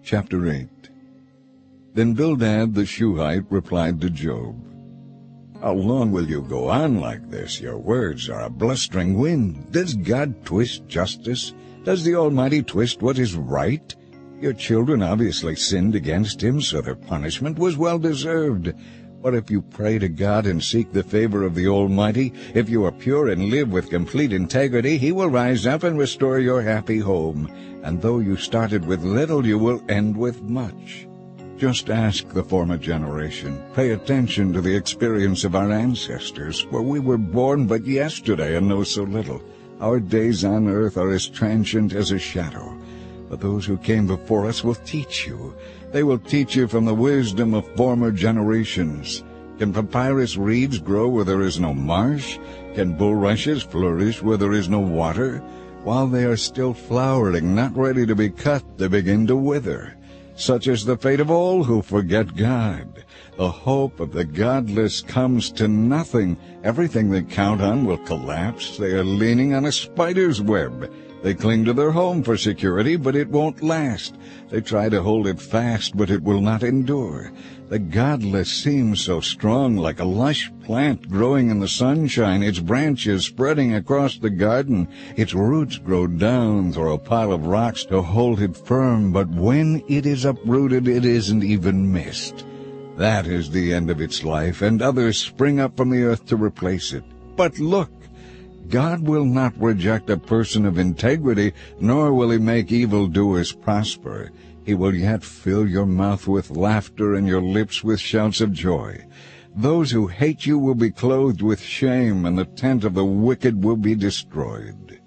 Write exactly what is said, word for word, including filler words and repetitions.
Chapter eight. Then Bildad the Shuhite replied to Job, "How long will you go on like this? Your words are a blustering wind. Does God twist justice? Does the Almighty twist what is right? Your children obviously sinned against him, so their punishment was well deserved. But if you pray to God and seek the favor of the Almighty, if you are pure and live with complete integrity, he will rise up and restore your happy home. And though you started with little, you will end with much." Just ask the former generation. Pay attention to the experience of our ancestors, for we were born but yesterday and know so little. Our days on earth are as transient as a shadow. But those who came before us will teach you. They will teach you from the wisdom of former generations. Can papyrus reeds grow where there is no marsh? Can bulrushes flourish where there is no water? While they are still flowering, not ready to be cut, they begin to wither. Such is the fate of all who forget God. The hope of the godless comes to nothing. Everything they count on will collapse. They are leaning on a spider's web. They cling to their home for security, but it won't last. They try to hold it fast, but it will not endure. The godless seem so strong, like a lush plant growing in the sunshine, its branches spreading across the garden. Its roots grow down through a pile of rocks to hold it firm, but when it is uprooted, it isn't even missed. That is the end of its life, and others spring up from the earth to replace it. But look! God will not reject a person of integrity, nor will he make evildoers prosper. He will yet fill your mouth with laughter and your lips with shouts of joy. Those who hate you will be clothed with shame, and the tent of the wicked will be destroyed.